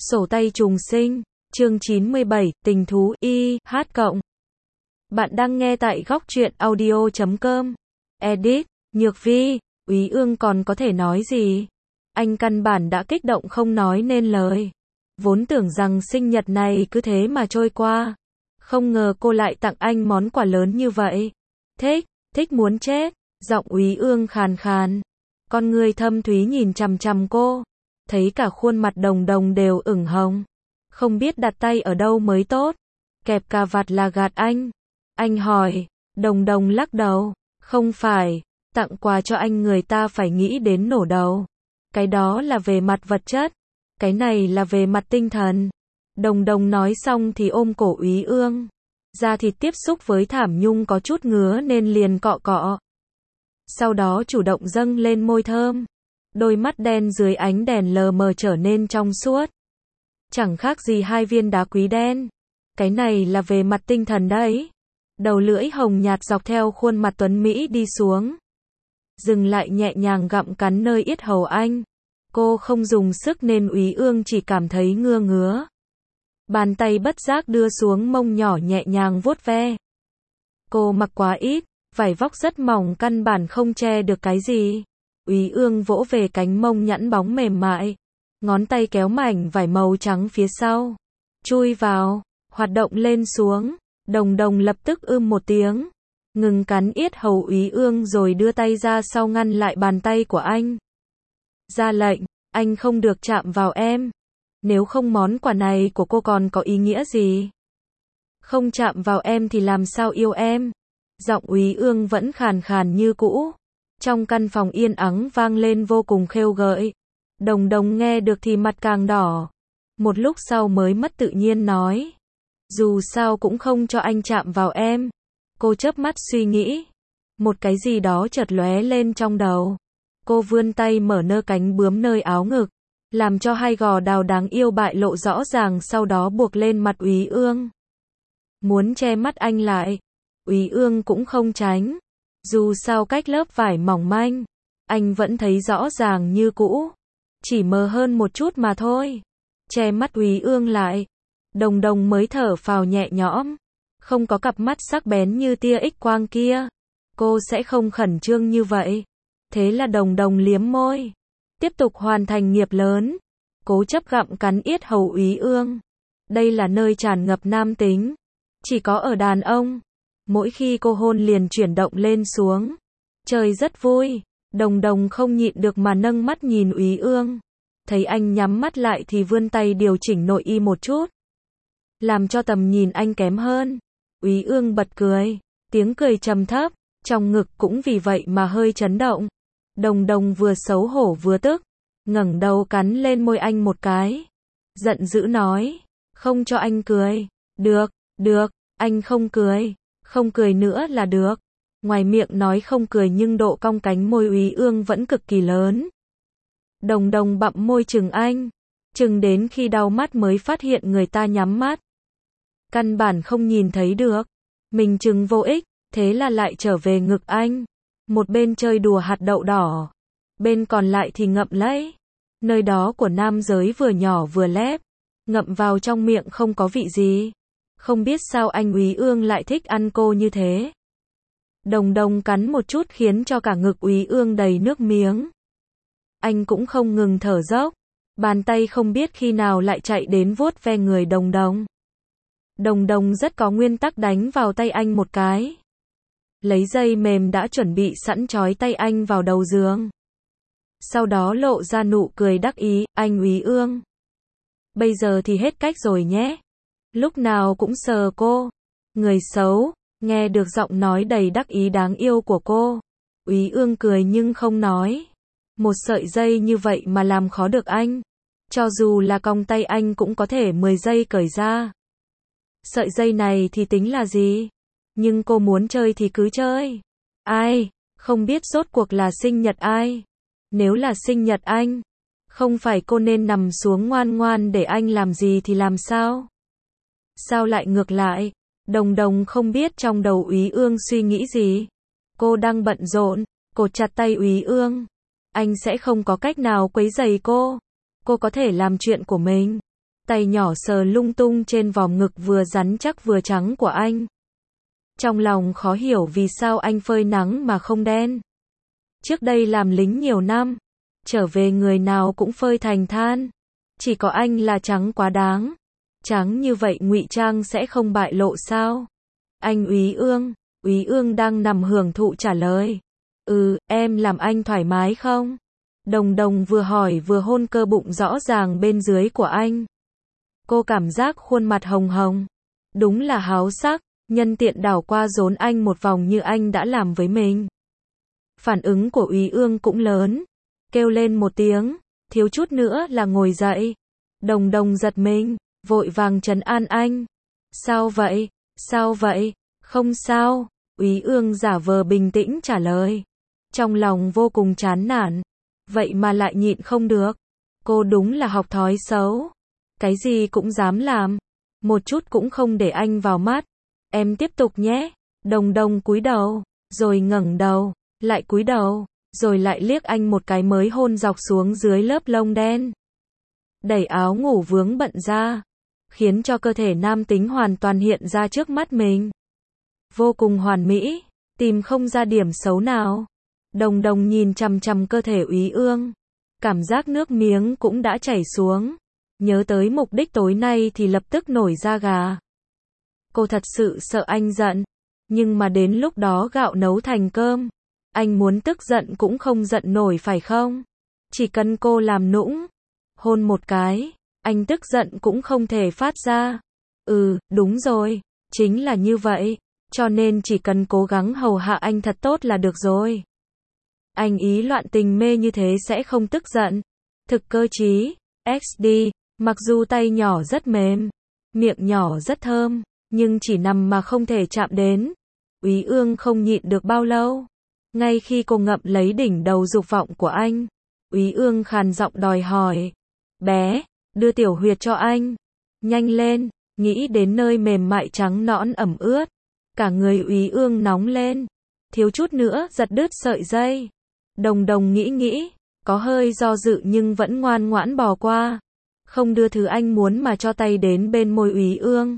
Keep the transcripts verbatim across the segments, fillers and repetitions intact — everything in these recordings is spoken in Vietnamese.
Sổ tay trùng sinh, chương chín mươi bảy, tình thú, y, hát cộng. Bạn đang nghe tại góc truyện audio chấm com. Edit, Nhược Vi, Úy Ương còn có thể nói gì? Anh căn bản đã kích động không nói nên lời. Vốn tưởng rằng sinh nhật này cứ thế mà trôi qua. Không ngờ cô lại tặng anh món quà lớn như vậy. Thích, thích muốn chết. Giọng Úy Ương khàn khàn. Con người thâm thúy nhìn chằm chằm cô. Thấy cả khuôn mặt Đồng Đồng đều ửng hồng. Không biết đặt tay ở đâu mới tốt. Kẹp cà vạt là gạt anh. Anh hỏi. Đồng Đồng lắc đầu. Không phải. Tặng quà cho anh người ta phải nghĩ đến nổ đầu. Cái đó là về mặt vật chất. Cái này là về mặt tinh thần. Đồng Đồng nói xong thì ôm cổ Úy Ương. Da thịt tiếp xúc với thảm nhung có chút ngứa nên liền cọ cọ. Sau đó chủ động dâng lên môi thơm. Đôi mắt đen dưới ánh đèn lờ mờ trở nên trong suốt. Chẳng khác gì hai viên đá quý đen. Cái này là về mặt tinh thần đấy. Đầu lưỡi hồng nhạt dọc theo khuôn mặt tuấn Mỹ đi xuống. Dừng lại nhẹ nhàng gặm cắn nơi yết hầu anh. Cô không dùng sức nên Úy Ương chỉ cảm thấy ngưa ngứa. Bàn tay bất giác đưa xuống mông nhỏ nhẹ nhàng vuốt ve. Cô mặc quá ít, vải vóc rất mỏng căn bản không che được cái gì. Úy Ương vỗ về cánh mông nhẵn bóng mềm mại. Ngón tay kéo mảnh vải màu trắng phía sau. Chui vào, hoạt động lên xuống. Đồng Đồng lập tức ưm một tiếng. Ngừng cắn yết hầu Úy Ương rồi đưa tay ra sau ngăn lại bàn tay của anh. Ra lệnh, anh không được chạm vào em. Nếu không món quà này của cô còn có ý nghĩa gì? Không chạm vào em thì làm sao yêu em? Giọng Úy Ương vẫn khàn khàn như cũ. Trong căn phòng yên ắng vang lên vô cùng khêu gợi. Đồng Đồng nghe được thì mặt càng đỏ. Một lúc sau mới mất tự nhiên nói. Dù sao cũng không cho anh chạm vào em. Cô chớp mắt suy nghĩ. Một cái gì đó chợt lóe lên trong đầu. Cô vươn tay mở nơ cánh bướm nơi áo ngực. Làm cho hai gò đào đáng yêu bại lộ rõ ràng sau đó buộc lên mặt Úy Ương. Muốn che mắt anh lại. Úy Ương cũng không tránh. Dù sao cách lớp vải mỏng manh. Anh vẫn thấy rõ ràng như cũ. Chỉ mờ hơn một chút mà thôi. Che mắt Úy Ương lại. Đồng Đồng mới thở phào nhẹ nhõm. Không có cặp mắt sắc bén như tia X quang kia. Cô sẽ không khẩn trương như vậy. Thế là Đồng Đồng liếm môi. Tiếp tục hoàn thành nghiệp lớn. Cố chấp gặm cắn yết hầu Úy Ương. Đây là nơi tràn ngập nam tính. Chỉ có ở đàn ông. Mỗi khi cô hôn liền chuyển động lên xuống. Trời rất vui. Đồng Đồng không nhịn được mà nâng mắt nhìn Úy Ương. Thấy anh nhắm mắt lại thì vươn tay điều chỉnh nội y một chút. Làm cho tầm nhìn anh kém hơn. Úy Ương bật cười. Tiếng cười trầm thấp. Trong ngực cũng vì vậy mà hơi chấn động. Đồng Đồng vừa xấu hổ vừa tức. Ngẩng đầu cắn lên môi anh một cái. Giận dữ nói. Không cho anh cười. Được, được, anh không cười. Không cười nữa là được. Ngoài miệng nói không cười nhưng độ cong cánh môi Úy Ương vẫn cực kỳ lớn. Đồng Đồng bặm môi chừng anh. Chừng đến khi đau mắt mới phát hiện người ta nhắm mắt. Căn bản không nhìn thấy được. Mình chừng vô ích. Thế là lại trở về ngực anh. Một bên chơi đùa hạt đậu đỏ. Bên còn lại thì ngậm lấy. Nơi đó của nam giới vừa nhỏ vừa lép. Ngậm vào trong miệng không có vị gì. Không biết sao anh Úy Ương lại thích ăn cô như thế. Đồng Đồng cắn một chút khiến cho cả ngực Úy Ương đầy nước miếng. Anh cũng không ngừng thở dốc. Bàn tay không biết khi nào lại chạy đến vuốt ve người Đồng Đồng. Đồng Đồng rất có nguyên tắc đánh vào tay anh một cái. Lấy dây mềm đã chuẩn bị sẵn trói tay anh vào đầu giường. Sau đó lộ ra nụ cười đắc ý, anh Úy Ương. Bây giờ thì hết cách rồi nhé. Lúc nào cũng sờ cô. Người xấu, nghe được giọng nói đầy đắc ý đáng yêu của cô. Úy Ương cười nhưng không nói. Một sợi dây như vậy mà làm khó được anh. Cho dù là cong tay anh cũng có thể mười giây cởi ra. Sợi dây này thì tính là gì? Nhưng cô muốn chơi thì cứ chơi. Ai? Không biết rốt cuộc là sinh nhật ai? Nếu là sinh nhật anh, không phải cô nên nằm xuống ngoan ngoan để anh làm gì thì làm sao? Sao lại ngược lại? Đồng Đồng không biết trong đầu Úy Ương suy nghĩ gì. Cô đang bận rộn, cột chặt tay Úy Ương. Anh sẽ không có cách nào quấy rầy cô. Cô có thể làm chuyện của mình. tay nhỏ sờ lung tung trên vòm ngực vừa rắn chắc vừa trắng của anh. Trong lòng khó hiểu vì sao anh phơi nắng mà không đen. Trước đây làm lính nhiều năm, trở về người nào cũng phơi thành than. Chỉ có anh là trắng quá đáng. Trắng như vậy ngụy trang sẽ không bại lộ sao? Anh Úy Ương, Úy Ương đang nằm hưởng thụ trả lời. Ừ, em làm anh thoải mái không? Đồng Đồng vừa hỏi vừa hôn cơ bụng rõ ràng bên dưới của anh. Cô cảm giác khuôn mặt hồng hồng. Đúng là háo sắc, nhân tiện đảo qua dốn anh một vòng như anh đã làm với mình. Phản ứng của Úy Ương cũng lớn. Kêu lên một tiếng, thiếu chút nữa là ngồi dậy. Đồng Đồng giật mình, vội vàng trấn an anh. Sao vậy? Sao vậy? Không sao. Úy Ương giả vờ bình tĩnh trả lời. Trong lòng vô cùng chán nản. Vậy mà lại nhịn không được. Cô đúng là học thói xấu. Cái gì cũng dám làm. Một chút cũng không để anh vào mắt. Em tiếp tục nhé. Đồng Đồng cúi đầu, rồi ngẩng đầu, lại cúi đầu, rồi lại liếc anh một cái mới hôn dọc xuống dưới lớp lông đen. Đẩy áo ngủ vướng bận ra, khiến cho cơ thể nam tính hoàn toàn hiện ra trước mắt mình. Vô cùng hoàn mỹ, tìm không ra điểm xấu nào. Đồng Đồng nhìn chằm chằm cơ thể Úy Ương, cảm giác nước miếng cũng đã chảy xuống. Nhớ tới mục đích tối nay thì lập tức nổi da gà. Cô thật sự sợ anh giận, nhưng mà đến lúc đó gạo nấu thành cơm, anh muốn tức giận cũng không giận nổi phải không? Chỉ cần cô làm nũng, hôn một cái, anh tức giận cũng không thể phát ra. Ừ, đúng rồi, chính là như vậy, cho nên chỉ cần cố gắng hầu hạ anh thật tốt là được rồi. Anh ý loạn tình mê như thế sẽ không tức giận. Thực cơ trí, ích đê, mặc dù tay nhỏ rất mềm, miệng nhỏ rất thơm, nhưng chỉ nằm mà không thể chạm đến. Úy Ương không nhịn được bao lâu. Ngay khi cô ngậm lấy đỉnh đầu dục vọng của anh, Úy Ương khàn giọng đòi hỏi. Bé, đưa tiểu huyệt cho anh. Nhanh lên, nghĩ đến nơi mềm mại trắng nõn ẩm ướt. Cả người Úy Ương nóng lên. Thiếu chút nữa giật đứt sợi dây. Đồng Đồng nghĩ nghĩ, có hơi do dự nhưng vẫn ngoan ngoãn bỏ qua. Không đưa thứ anh muốn mà cho tay đến bên môi Úy Ương.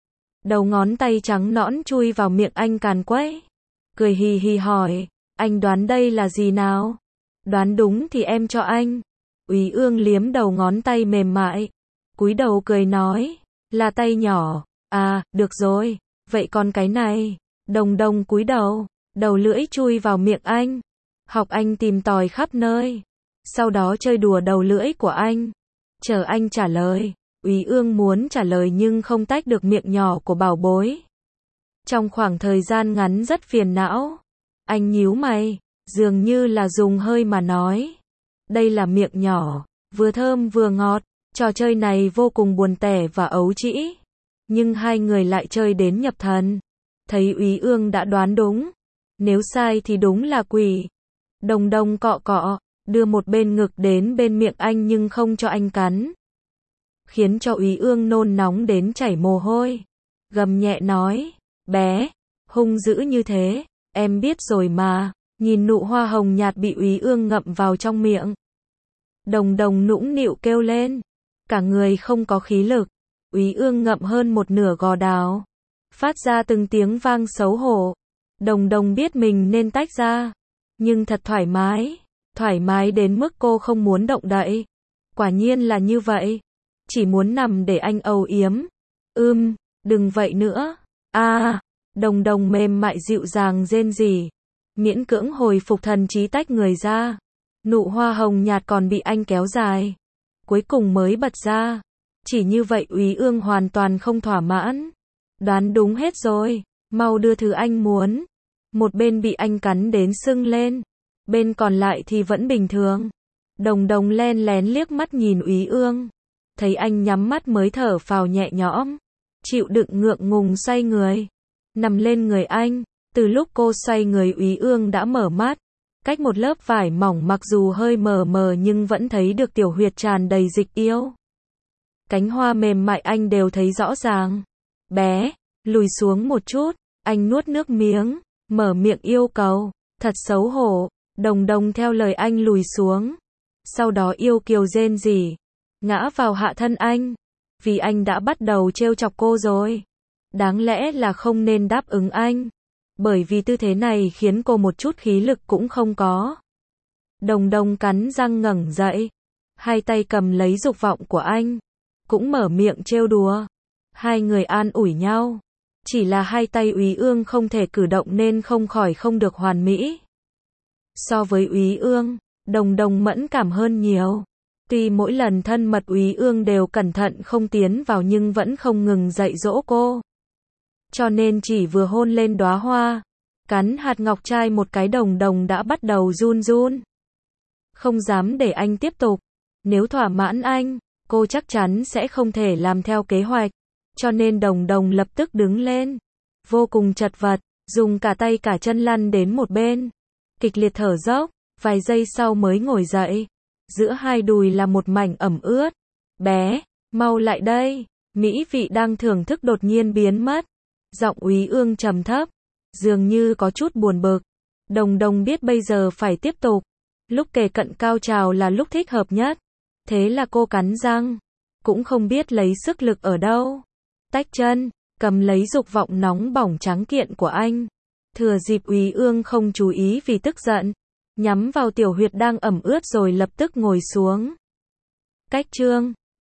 Đầu ngón tay trắng nõn chui vào miệng anh càn quấy. Cười hì hì hỏi, anh đoán đây là gì nào? Đoán đúng thì em cho anh. Úy Ương liếm đầu ngón tay mềm mại, cúi đầu cười nói, là tay nhỏ. À, được rồi, vậy còn cái này? Đồng Đồng cúi đầu, đầu lưỡi chui vào miệng anh, học anh tìm tòi khắp nơi, sau đó chơi đùa đầu lưỡi của anh, chờ anh trả lời. Úy Ương muốn trả lời nhưng không tách được miệng nhỏ của bảo bối. Trong khoảng thời gian ngắn rất phiền não. Anh nhíu mày, dường như là dùng hơi mà nói. Đây là miệng nhỏ, vừa thơm vừa ngọt, trò chơi này vô cùng buồn tẻ và ấu trĩ. Nhưng hai người lại chơi đến nhập thần. Thấy Úy Ương đã đoán đúng. Nếu sai thì đúng là quỷ. Đồng Đồng cọ cọ, đưa một bên ngực đến bên miệng anh nhưng không cho anh cắn. Khiến cho Úy Ương nôn nóng đến chảy mồ hôi. Gầm nhẹ nói, bé, hung dữ như thế, em biết rồi mà. Nhìn nụ hoa hồng nhạt bị Úy Ương ngậm vào trong miệng. Đồng Đồng nũng nịu kêu lên, cả người không có khí lực. Úy Ương ngậm hơn một nửa gò đào, phát ra từng tiếng vang xấu hổ. Đồng Đồng biết mình nên tách ra, nhưng thật thoải mái, thoải mái đến mức cô không muốn động đậy. Quả nhiên là như vậy, chỉ muốn nằm để anh âu yếm. Ưm, đừng vậy nữa. A, à, Đồng Đồng mềm mại dịu dàng rên rỉ, miễn cưỡng hồi phục thần trí tách người ra. Nụ hoa hồng nhạt còn bị anh kéo dài, cuối cùng mới bật ra. Chỉ như vậy Úy Ương hoàn toàn không thỏa mãn. Đoán đúng hết rồi, mau đưa thứ anh muốn. Một bên bị anh cắn đến sưng lên, bên còn lại thì vẫn bình thường. Đồng Đồng len lén liếc mắt nhìn Úy Ương, thấy anh nhắm mắt mới thở phào nhẹ nhõm, chịu đựng ngượng ngùng xoay người, nằm lên người anh. Từ lúc cô xoay người Úy Ương đã mở mắt, cách một lớp vải mỏng mặc dù hơi mờ mờ nhưng vẫn thấy được tiểu huyệt tràn đầy dịch yêu. Cánh hoa mềm mại anh đều thấy rõ ràng. Bé, lùi xuống một chút, anh nuốt nước miếng, mở miệng yêu cầu, thật xấu hổ. Đồng Đồng theo lời anh lùi xuống, sau đó yêu kiều rên rỉ, ngã vào hạ thân anh. vì anh đã bắt đầu trêu chọc cô rồi. Đáng lẽ là không nên đáp ứng anh. Bởi vì tư thế này khiến cô một chút khí lực cũng không có. Đồng Đồng cắn răng ngẩng dậy. Hai tay cầm lấy dục vọng của anh. Cũng mở miệng trêu đùa. Hai người an ủi nhau. Chỉ là hai tay Úy Ương không thể cử động nên không khỏi không được hoàn mỹ. So với Úy Ương, Đồng Đồng mẫn cảm hơn nhiều. Tuy mỗi lần thân mật Úy Ương đều cẩn thận không tiến vào nhưng vẫn không ngừng dạy dỗ cô. Cho nên chỉ vừa hôn lên đóa hoa, cắn hạt ngọc trai một cái Đồng Đồng đã bắt đầu run run. Không dám để anh tiếp tục. Nếu thỏa mãn anh, cô chắc chắn sẽ không thể làm theo kế hoạch. Cho nên Đồng Đồng lập tức đứng lên. Vô cùng chật vật, dùng cả tay cả chân lăn đến một bên. Kịch liệt thở dốc, vài giây sau mới ngồi dậy. Giữa hai đùi là một mảnh ẩm ướt. Bé, mau lại đây. Mỹ vị đang thưởng thức đột nhiên biến mất. Giọng Úy Ương trầm thấp, dường như có chút buồn bực. Đồng Đồng biết bây giờ phải tiếp tục. Lúc kề cận cao trào là lúc thích hợp nhất. Thế là cô cắn răng. Cũng không biết lấy sức lực ở đâu. Tách chân, cầm lấy dục vọng nóng bỏng trắng kiện của anh. Thừa dịp Úy Ương không chú ý vì tức giận. Nhắm vào tiểu huyệt đang ẩm ướt rồi lập tức ngồi xuống. Cách chương